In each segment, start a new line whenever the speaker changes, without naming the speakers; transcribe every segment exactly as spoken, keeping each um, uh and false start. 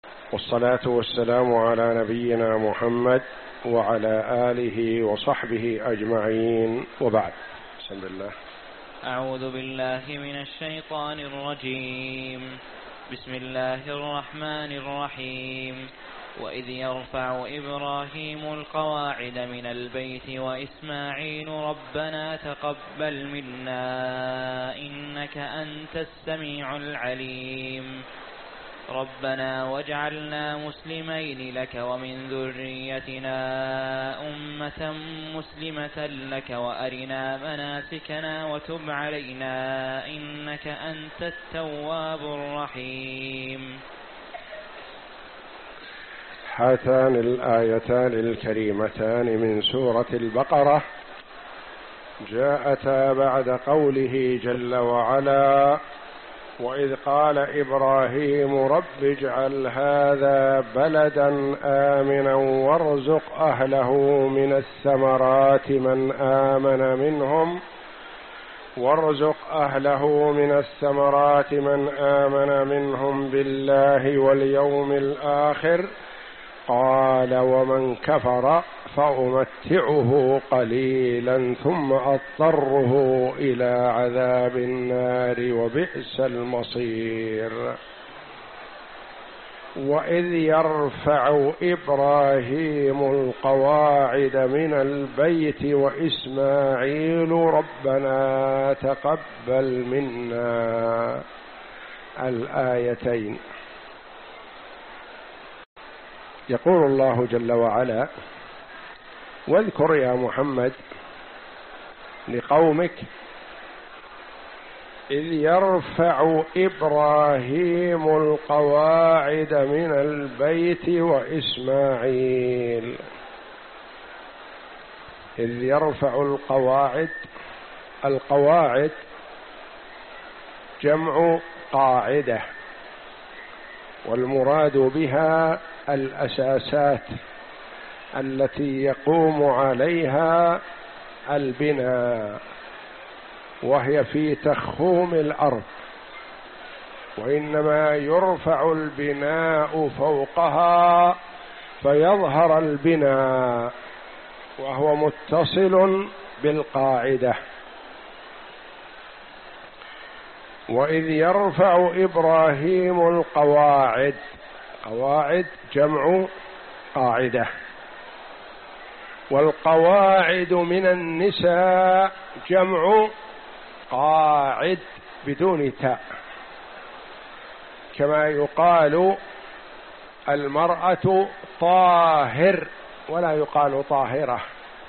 والصلاة والسلام على نبينا محمد وعلى آله وصحبه أجمعين، وبعد. بسم الله.
أعوذ بالله من الشيطان الرجيم. بسم الله الرحمن الرحيم. وإذ يرفع إبراهيم القواعد من البيت وإسماعيل ربنا تقبل منا إنك أنت السميع العليم ربنا واجعلنا مسلمين لك ومن ذريتنا أمة مسلمة لك وأرنا مناسكنا وتب علينا إنك أنت التواب الرحيم.
هاتان الآيتان الكريمتان من سورة البقرة جاءتا بعد قوله جل وعلا: وإذ قال إبراهيم رب اجعل هذا بلدا آمنا وارزق أهله من الثمرات من آمن منهم وارزق أهله من الثمرات من آمن منهم بالله واليوم الآخر قال ومن كفر فأمتعه قليلا ثم أضطره إلى عذاب النار وبئس المصير. وإذ يرفع إبراهيم القواعد من البيت وإسماعيل ربنا تقبل منا. الآيتين. يقول الله جل وعلا: واذكر يا محمد لقومك إذ يرفع إبراهيم القواعد من البيت وإسماعيل. إذ يرفع القواعد، القواعد جمع قاعدة، والمراد بها الأساسات التي يقوم عليها البناء، وهي في تخوم الأرض، وإنما يرفع البناء فوقها فيظهر البناء وهو متصل بالقاعدة. وإذ يرفع إبراهيم القواعد، قواعد جمع قاعدة، والقواعد من النساء جمع قاعد بدون تاء، كما يقال المرأة طاهر ولا يقال طاهرة.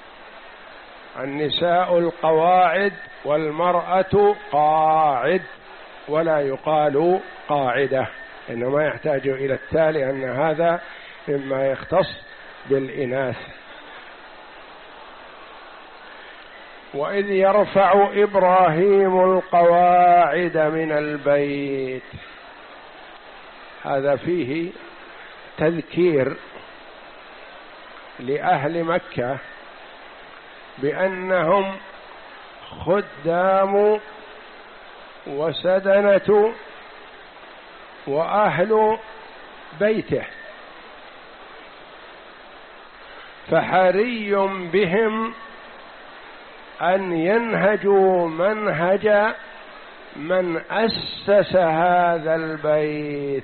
النساء القواعد والمرأة قاعد ولا يقال قاعدة، إنما يحتاج إلى التاء لأن هذا مما يختص بالإناث. وإذ يرفع إبراهيم القواعد من البيت، هذا فيه تذكير لأهل مكة بأنهم خدام وسدنة وأهل بيته، فحري بهم أن ينهجوا منهج من أسس هذا البيت.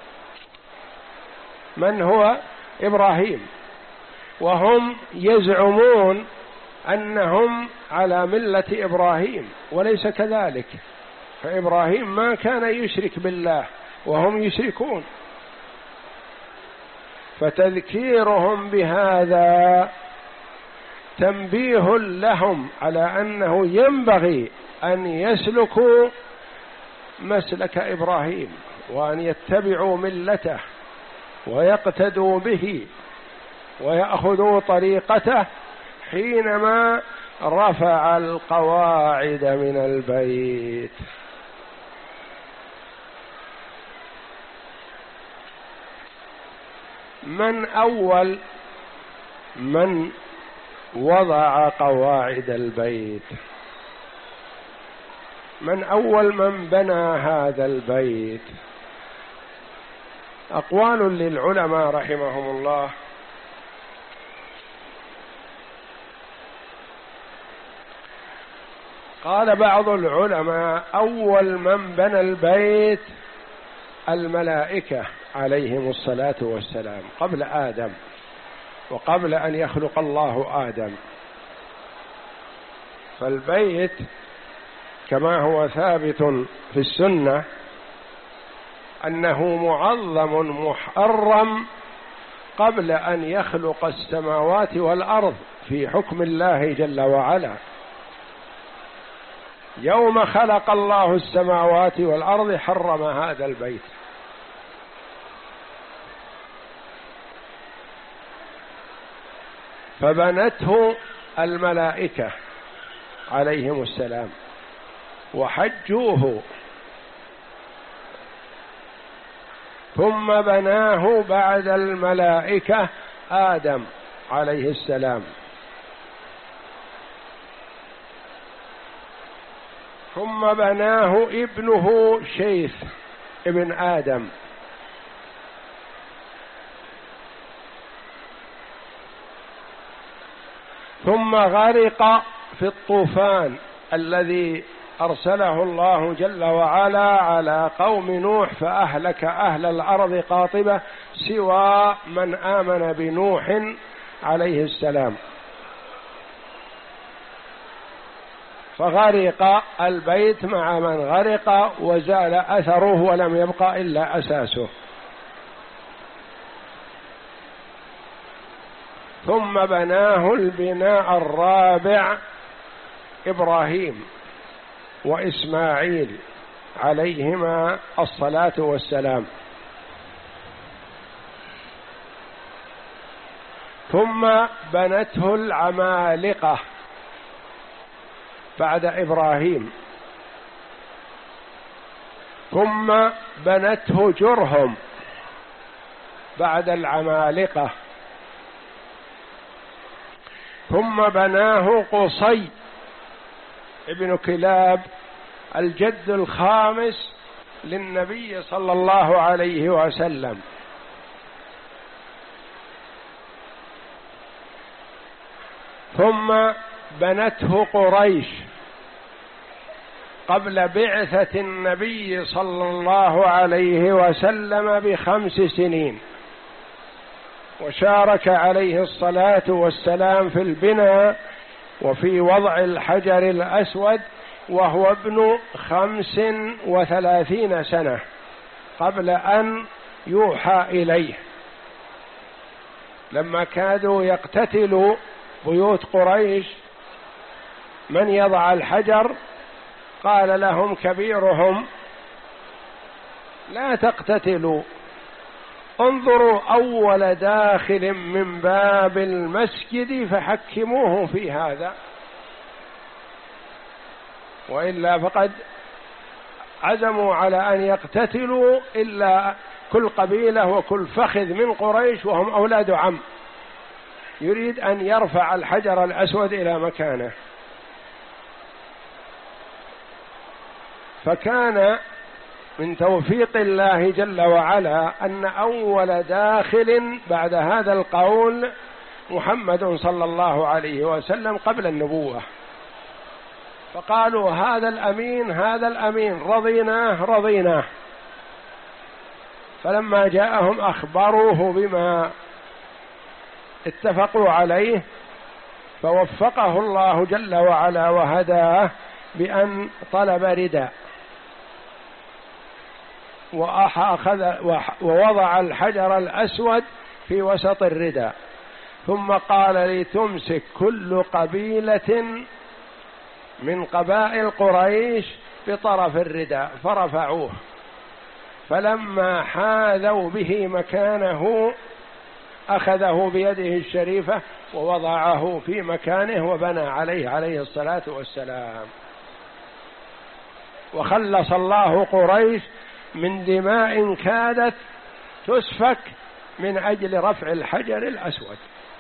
من هو؟ إبراهيم، وهم يزعمون أنهم على ملة إبراهيم، وليس كذلك، فإبراهيم ما كان يشرك بالله وهم يشركون، فتذكيرهم بهذا تنبيه لهم على أنه ينبغي أن يسلكوا مسلك إبراهيم وأن يتبعوا ملته ويقتدوا به ويأخذوا طريقته حينما رفع القواعد من البيت. من أول من وضع قواعد البيت؟ من أول من بنى هذا البيت؟ أقوال للعلماء رحمهم الله. قال بعض العلماء: أول من بنى البيت الملائكة عليهم الصلاة والسلام قبل آدم، وقبل أن يخلق الله آدم. فالبيت كما هو ثابت في السنة أنه معظم محرم قبل أن يخلق السماوات والأرض في حكم الله جل وعلا. يوم خلق الله السماوات والأرض حرم هذا البيت، فبنته الملائكة عليهم السلام وحجوه، ثم بناه بعد الملائكة آدم عليه السلام، ثم بناه ابنه شيث ابن آدم، ثم غرق في الطوفان الذي أرسله الله جل وعلا على قوم نوح، فأهلك أهل الأرض قاطبة سوى من آمن بنوح عليه السلام، فغرق البيت مع من غرق وزال أثره ولم يبقى إلا أساسه. ثم بناه البناء الرابع إبراهيم وإسماعيل عليهما الصلاة والسلام. ثم بنته العمالقة بعد إبراهيم، ثم بنته جرهم بعد العمالقة، ثم بناه قصي ابن كلاب الجد الخامس للنبي صلى الله عليه وسلم، ثم بنته قريش قبل بعثة النبي صلى الله عليه وسلم بخمس سنين، وشارك عليه الصلاة والسلام في البناء وفي وضع الحجر الأسود، وهو ابن خمس وثلاثين سنة قبل أن يوحى إليه. لما كادوا يقتتلوا بيوت قريش من يضع الحجر، قال لهم كبيرهم: لا تقتتلوا، انظروا أول داخل من باب المسجد فحكموه في هذا، وإلا فقد عزموا على أن يقتتلوا إلا كل قبيلة وكل فخذ من قريش وهم أولاد عم يريد أن يرفع الحجر الأسود إلى مكانه. فكان من توفيق الله جل وعلا أن أول داخل بعد هذا القول محمد صلى الله عليه وسلم قبل النبوة، فقالوا: هذا الأمين هذا الأمين، رضيناه رضيناه. فلما جاءهم أخبروه بما اتفقوا عليه، فوفقه الله جل وعلا وهداه بأن طلب رداء وأخذ ووضع الحجر الأسود في وسط الرداء، ثم قال: لتمسك كل قبيلة من قبائل قريش بطرف الرداء، فرفعوه. فلما حاذوا به مكانه أخذه بيده الشريفة ووضعه في مكانه وبنى عليه عليه الصلاة والسلام، وخلص الله قريش من دماء كادت تسفك من أجل رفع الحجر الأسود.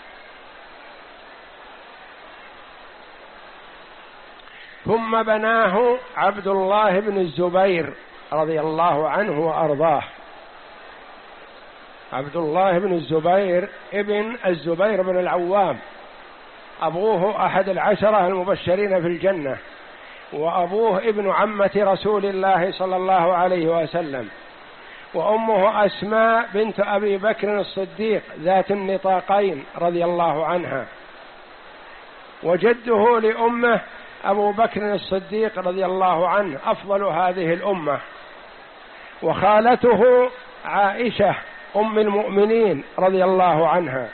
ثم بناه عبد الله بن الزبير رضي الله عنه وأرضاه عبد الله بن الزبير ابن الزبير بن العوام، أبوه أحد العشرة المبشرين في الجنة، وأبوه ابن عمة رسول الله صلى الله عليه وسلم، وأمه أسماء بنت أبي بكر الصديق ذات النطاقين رضي الله عنها، وجده لأمه أبو بكر الصديق رضي الله عنه أفضل هذه الأمة، وخالته عائشة أم المؤمنين رضي الله عنها.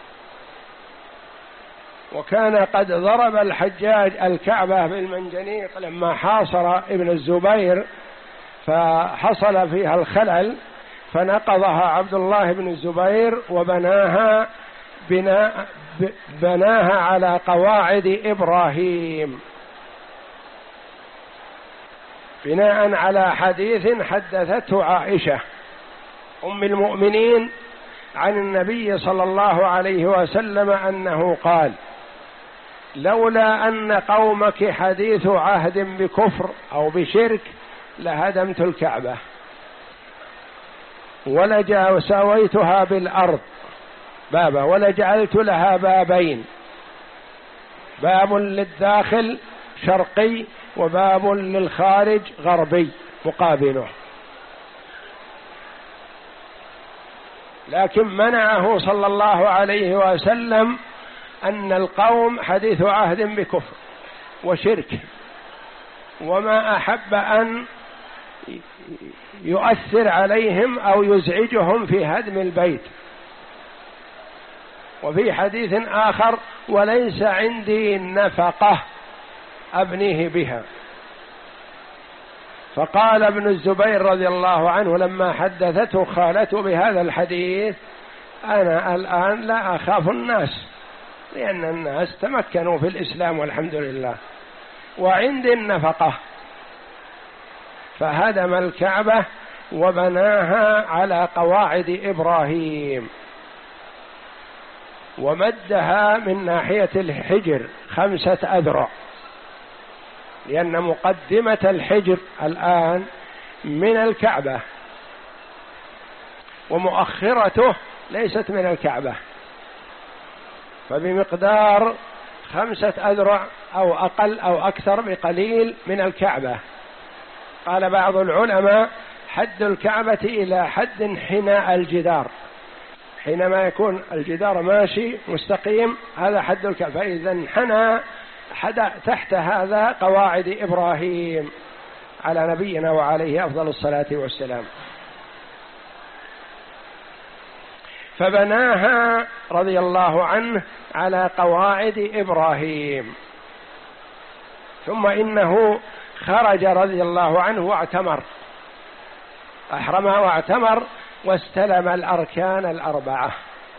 وكان قد ضرب الحجاج الكعبة بالمنجنيق لما حاصر ابن الزبير فحصل فيها الخلل، فنقضها عبد الله بن الزبير وبناها بناء بناها على قواعد إبراهيم، بناء على حديث حدثته عائشة أم المؤمنين عن النبي صلى الله عليه وسلم أنه قال: لولا أن قومك حديث عهد بكفر أو بشرك لهدمت الكعبة ولسويتها بالأرض بابا ولجعلت لها بابين، باب للداخل شرقي وباب للخارج غربي مقابله، لكن منعه صلى الله عليه وسلم أن القوم حديث عهد بكفر وشرك، وما أحب أن يؤثر عليهم أو يزعجهم في هدم البيت. وفي حديث آخر: وليس عندي نفقة أبنيه بها. فقال ابن الزبير رضي الله عنه لما حدثته خالته بهذا الحديث: أنا الآن لا أخاف الناس، لأن الناس تمكنوا في الإسلام والحمد لله، وعندي النفقة. فهدم الكعبة وبناها على قواعد إبراهيم، ومدها من ناحية الحجر خمسة أذرع، لأن مقدمة الحجر الآن من الكعبة ومؤخرته ليست من الكعبة، فبمقدار خمسة أذرع أو أقل أو أكثر بقليل من الكعبة. قال بعض العلماء: حد الكعبة إلى حد حناء الجدار، حينما يكون الجدار ماشي مستقيم هذا حد الكعبة، فإذا انحنى تحت هذا قواعد إبراهيم على نبينا وعليه أفضل الصلاة والسلام. فبناها رضي الله عنه على قواعد إبراهيم. ثم إنه خرج رضي الله عنه واعتمر، أحرم واعتمر واستلم الأركان الأربعة،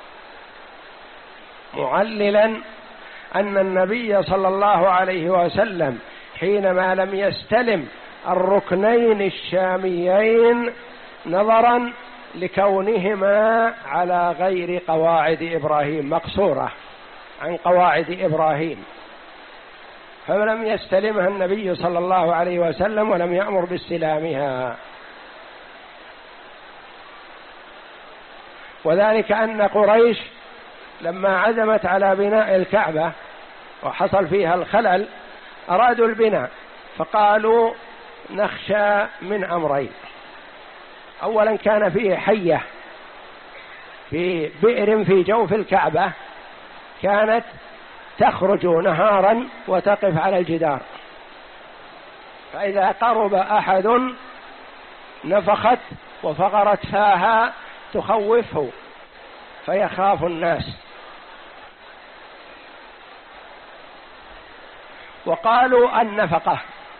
معللا أن النبي صلى الله عليه وسلم حينما لم يستلم الركنين الشاميين نظرا لكونهما على غير قواعد إبراهيم، مقصورة عن قواعد إبراهيم، فلم يستلمها النبي صلى الله عليه وسلم ولم يأمر باستلامها. وذلك أن قريش لما عزمت على بناء الكعبة وحصل فيها الخلل أرادوا البناء، فقالوا: نخشى من أمرين: أولا كان فيه حية في بئر في جوف الكعبة كانت تخرج نهارا وتقف على الجدار، فإذا قرب أحد نفخت وفقرت فاها تخوفه فيخاف الناس. وقالوا: النفقة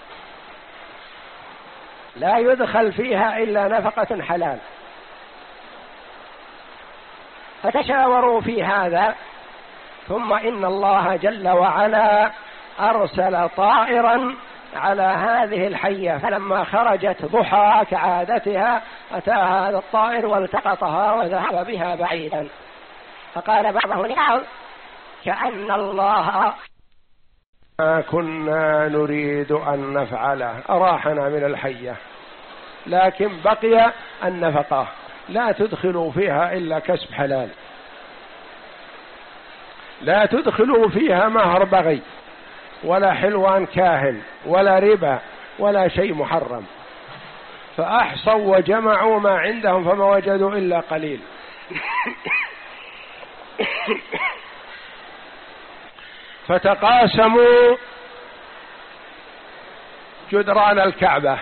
لا يدخل فيها إلا نفقة حلال، فتشاوروا في هذا. ثم إن الله جل وعلا أرسل طائرا على هذه الحية، فلما خرجت ضحى كعادتها أتاها هذا الطائر والتقطها وذهب بها بعيدا. فقال بعضهم لبعض: كأن الله ما كنا نريد أن نفعله، أراحنا من الحية، لكن بقي النفقة، لا تدخلوا فيها إلا كسب حلال، لا تدخلوا فيها مهر بغي ولا حلوان كاهن ولا ربا ولا شيء محرم. فأحصوا وجمعوا ما عندهم فما وجدوا إلا قليل. فتقاسموا جدران الكعبة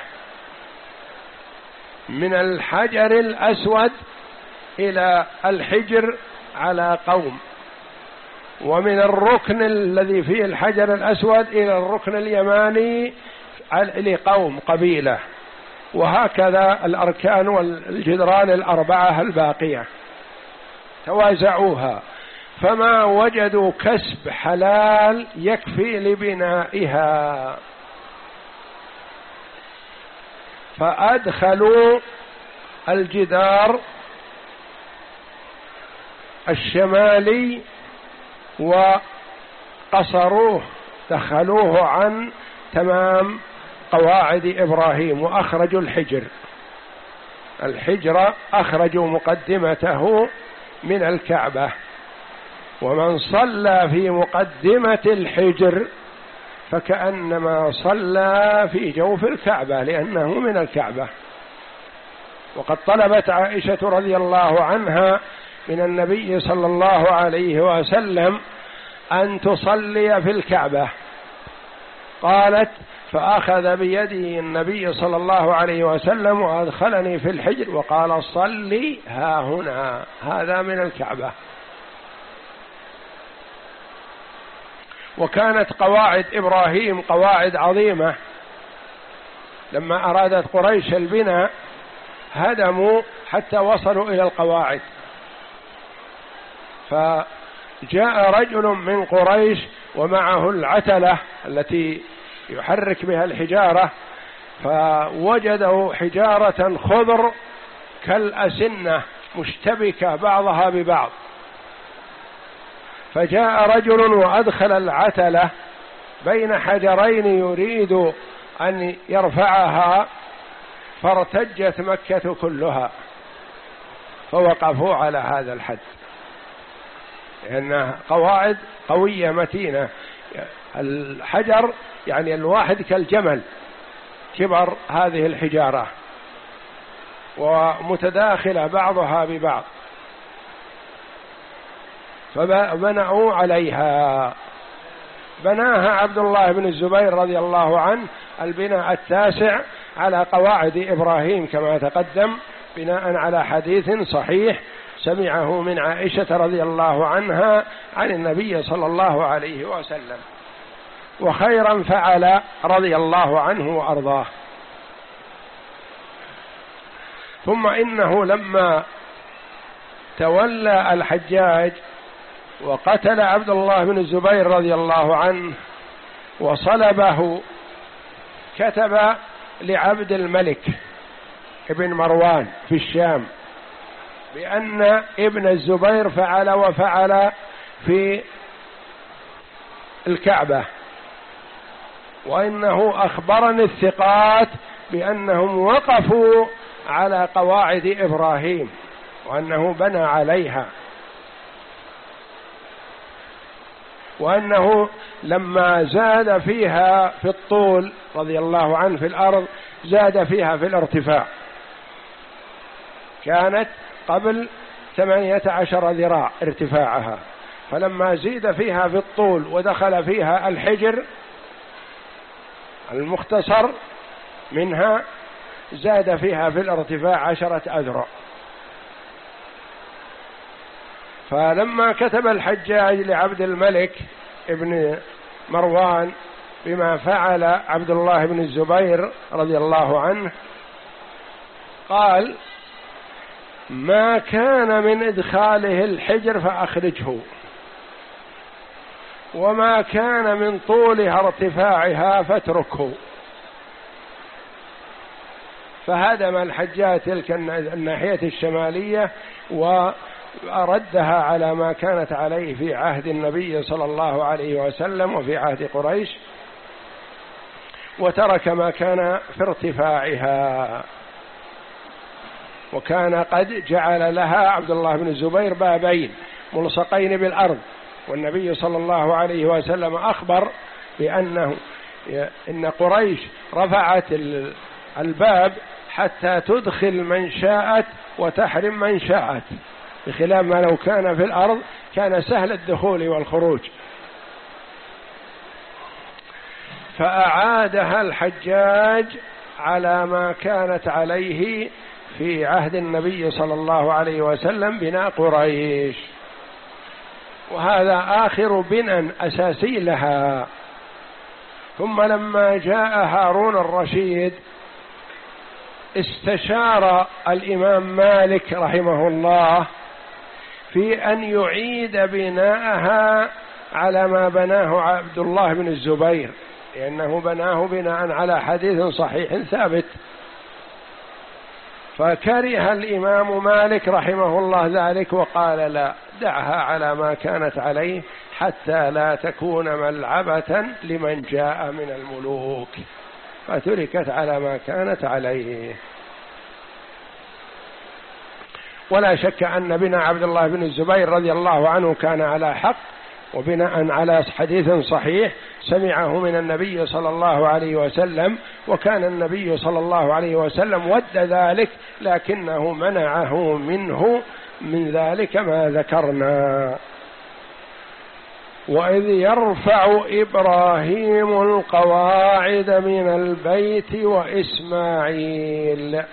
من الحجر الأسود إلى الحجر على قوم، ومن الركن الذي فيه الحجر الأسود إلى الركن اليماني لقوم قبيلة، وهكذا الأركان والجدران الأربعة الباقية توازعوها، فما وجدوا كسب حلال يكفي لبنائها، فأدخلوا الجدار الشمالي وقصروه، دخلوه عن تمام قواعد إبراهيم، وأخرجوا الحجر الحجر أخرجوا مقدمته من الكعبة، ومن صلى في مقدمة الحجر فكأنما صلى في جوف الكعبة لأنه من الكعبة. وقد طلبت عائشة رضي الله عنها من النبي صلى الله عليه وسلم أن تصلي في الكعبة، قالت: فأخذ بيدي النبي صلى الله عليه وسلم وأدخلني في الحجر وقال: صلي ها هنا، هذا من الكعبة. وكانت قواعد إبراهيم قواعد عظيمة، لما أرادت قريش البناء هدموا حتى وصلوا إلى القواعد، فجاء رجل من قريش ومعه العتلة التي يحرك بها الحجارة، فوجدوا حجارة خضر كالأسنة مشتبكة بعضها ببعض، فجاء رجل وأدخل العتلة بين حجرين يريد أن يرفعها، فارتجت مكة كلها، فوقفوا على هذا الحد، لأنها قواعد قوية متينة. الحجر يعني الواحد كالجمل كبر هذه الحجارة، ومتداخلة بعضها ببعض، فبنوا عليها. بناها عبد الله بن الزبير رضي الله عنه البناء التاسع على قواعد إبراهيم كما تقدم، بناء على حديث صحيح سمعه من عائشة رضي الله عنها عن النبي صلى الله عليه وسلم، وخيرا فعل رضي الله عنه وأرضاه. ثم إنه لما تولى الحجاج وقتل عبد الله بن الزبير رضي الله عنه وصلبه، كتب لعبد الملك ابن مروان في الشام بأن ابن الزبير فعل وفعل في الكعبة، وإنه أخبرني الثقات بأنهم وقفوا على قواعد إبراهيم وأنه بنى عليها، وأنه لما زاد فيها في الطول رضي الله عنه في الأرض زاد فيها في الارتفاع، كانت قبل ثمانية عشر ذراع ارتفاعها، فلما زيد فيها في الطول ودخل فيها الحجر المختصر منها زاد فيها في الارتفاع عشرة أذرع. فلما كتب الحجاج لعبد الملك ابن مروان بما فعل عبد الله بن الزبير رضي الله عنه، قال: ما كان من إدخاله الحجر فأخرجه، وما كان من طولها ارتفاعها فاتركه. فهدم الحجاج تلك الناحية الشمالية وردها على ما كانت عليه في عهد النبي صلى الله عليه وسلم وفي عهد قريش، وترك ما كان في ارتفاعها. وكان قد جعل لها عبد الله بن الزبير بابين ملصقين بالأرض، والنبي صلى الله عليه وسلم أخبر بأنه إن قريش رفعت الباب حتى تدخل من شاءت وتحرم من شاءت، بخلاف ما لو كان في الأرض كان سهل الدخول والخروج. فأعادها الحجاج على ما كانت عليه في عهد النبي صلى الله عليه وسلم بناء قريش، وهذا آخر بناء أساسي لها. ثم لما جاء هارون الرشيد استشار الإمام مالك رحمه الله في أن يعيد بناءها على ما بناه عبد الله بن الزبير، لأنه بناه بناء على حديث صحيح ثابت. فكره الإمام مالك رحمه الله ذلك وقال لا، دعها على ما كانت عليه حتى لا تكون ملعبة لمن جاء من الملوك، فتركت على ما كانت عليه. ولا شك أن بناء عبد الله بن الزبير رضي الله عنه كان على حق، وبناء على حديث صحيح سمعه من النبي صلى الله عليه وسلم، وكان النبي صلى الله عليه وسلم ود ذلك لكنه منعه منه من ذلك ما ذكرنا. وإذ يرفع إبراهيم القواعد من البيت وإسماعيل.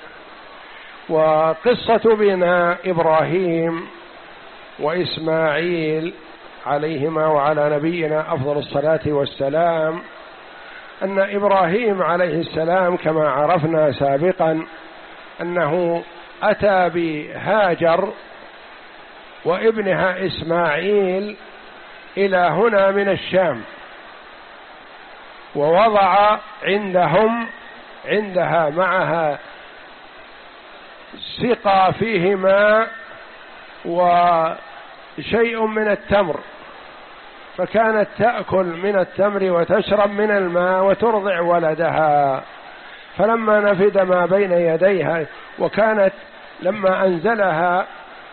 وقصة بناء إبراهيم وإسماعيل عليهما وعلى نبينا أفضل الصلاة والسلام أن إبراهيم عليه السلام كما عرفنا سابقا أنه أتى بهاجر وابنها إسماعيل إلى هنا من الشام، ووضع عندهم عندها معها سقى فيه ماء وشيء من التمر، فكانت تأكل من التمر وتشرب من الماء وترضع ولدها. فلما نفد ما بين يديها، وكانت لما أنزلها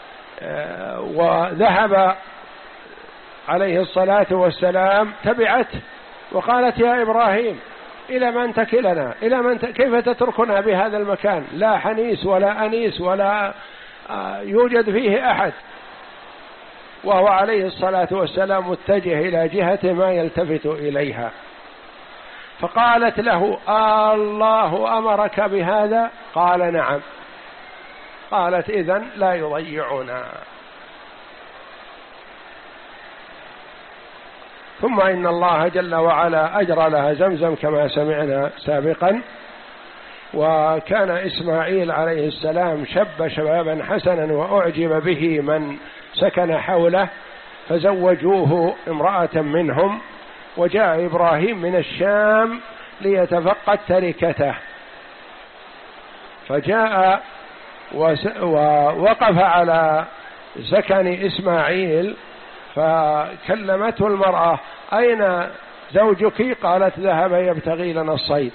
وذهب عليه الصلاة والسلام تبعته وقالت يا إبراهيم إلى من تكلنا، إلى من ت... كيف تتركنا بهذا المكان، لا حنيس ولا أنيس ولا يوجد فيه أحد، وهو عليه الصلاة والسلام متجه إلى جهة ما يلتفت إليها. فقالت له الله أمرك بهذا؟ قال نعم. قالت إذن لا يضيعنا. ثم إن الله جل وعلا أجرى لها زمزم كما سمعنا سابقا. وكان إسماعيل عليه السلام شب شبابا حسنا وأعجب به من سكن حوله، فزوجوه امرأة منهم، وجاء إبراهيم من الشام ليتفقد تركته، فجاء ووقف على سكن إسماعيل، فكلمته المرأة أين زوجك؟ قالت ذهب يبتغي لنا الصيد.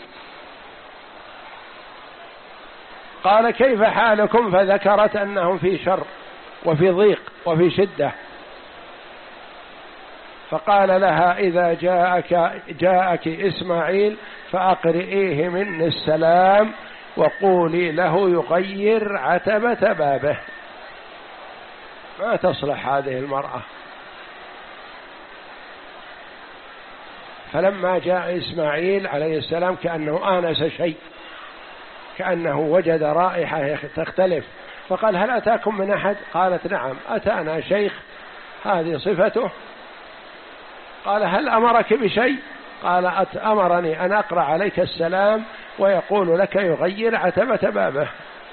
قال كيف حالكم؟ فذكرت أنهم في شر وفي ضيق وفي شدة. فقال لها إذا جاءك جاءك إسماعيل فأقرئيه مني السلام وقولي له يغير عتبة بابه. ما تصلح هذه المرأة. فلما جاء إسماعيل عليه السلام كأنه آنس شيء، كأنه وجد رائحة تختلف، فقال هل أتاكم من أحد؟ قالت نعم أتانا شيخ هذه صفته. قال هل أمرك بشيء؟ قال أمرني أن أقرأ عليك السلام ويقول لك يغير عتبة بابه.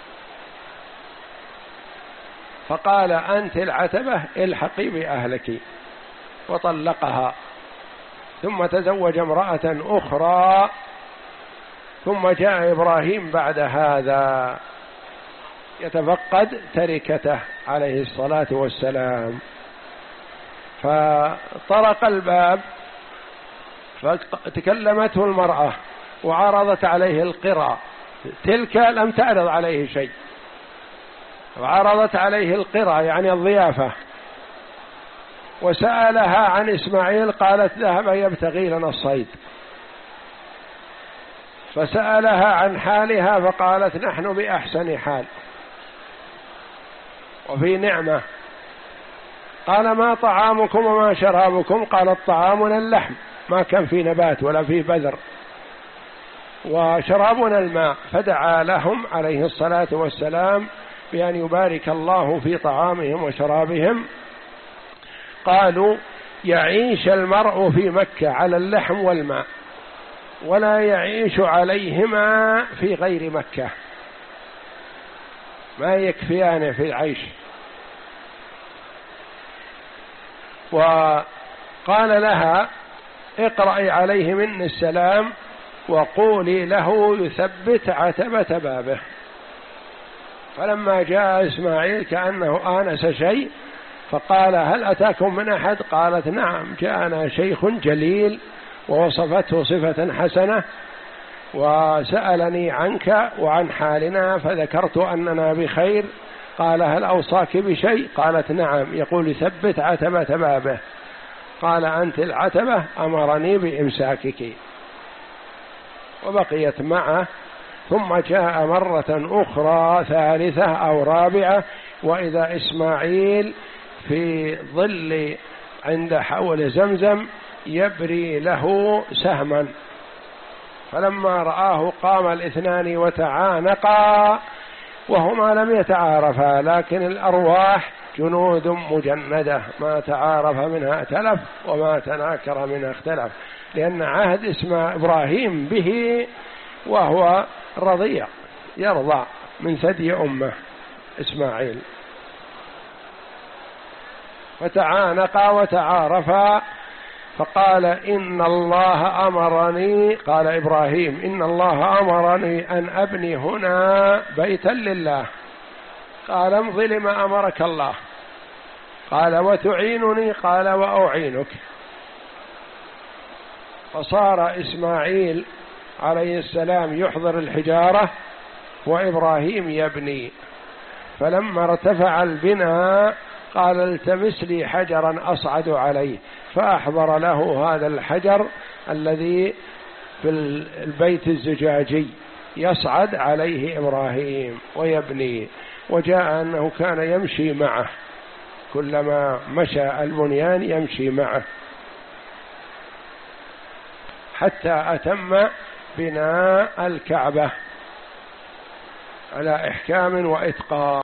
فقال أنت العتبة الحقي بأهلك، وطلقها، ثم تزوج امرأة أخرى. ثم جاء إبراهيم بعد هذا يتفقد تركته عليه الصلاة والسلام، فطرق الباب فتكلمته المرأة وعرضت عليه القراء، تلك لم تعرض عليه شيء، وعرضت عليه القرى يعني الضيافة، وسألها عن إسماعيل قالت ذهب يبتغي لنا الصيد، فسألها عن حالها فقالت نحن بأحسن حال وفي نعمة. قال ما طعامكم وما شرابكم؟ قالت طعامنا اللحم، ما كان في نبات ولا في بذر، وشرابنا الماء. فدعا لهم عليه الصلاة والسلام بأن يبارك الله في طعامهم وشرابهم. قالوا يعيش المرء في مكة على اللحم والماء ولا يعيش عليهما في غير مكة، ما يكفيان في العيش. وقال لها اقرأي عليه مني السلام وقولي له يثبت عتبة بابه. فلما جاء إسماعيل كأنه آنس شيء فقال هل أتاكم من أحد؟ قالت نعم جاءنا شيخ جليل ووصفته صفة حسنة وسألني عنك وعن حالنا فذكرت أننا بخير. قال هل أوصاك بشيء؟ قالت نعم، يقول ثبت عتبة بابه. قال أنت العتبة، أمرني بإمساكك، وبقيت معه. ثم جاء مرة أخرى ثالثة أو رابعة وإذا إسماعيل في ظل عند حول زمزم يبري له سهما، فلما رآه قام الاثنان وتعانقا وهما لم يتعارفا، لكن الأرواح جنود مجندة ما تعارف منها ائتلف وما تناكر منها اختلف، لأن عهد اسماء إبراهيم به وهو رضيع يرضع من ثدي أمه إسماعيل. فتعانقا وتعارفا فقال إن الله أمرني، قال إبراهيم إن الله أمرني أن أبني هنا بيتا لله. قال امض لما أمرك الله. قال وتعينني؟ قال وأعينك. فصار إسماعيل عليه السلام يحضر الحجارة وإبراهيم يبني. فلما ارتفع البناء قال التمس لي حجرا أصعد عليه، فأحضر له هذا الحجر الذي في البيت الزجاجي يصعد عليه إبراهيم ويبني. وجاء أنه كان يمشي معه، كلما مشى البنيان يمشي معه حتى أتم بناء الكعبة على إحكام وإتقان.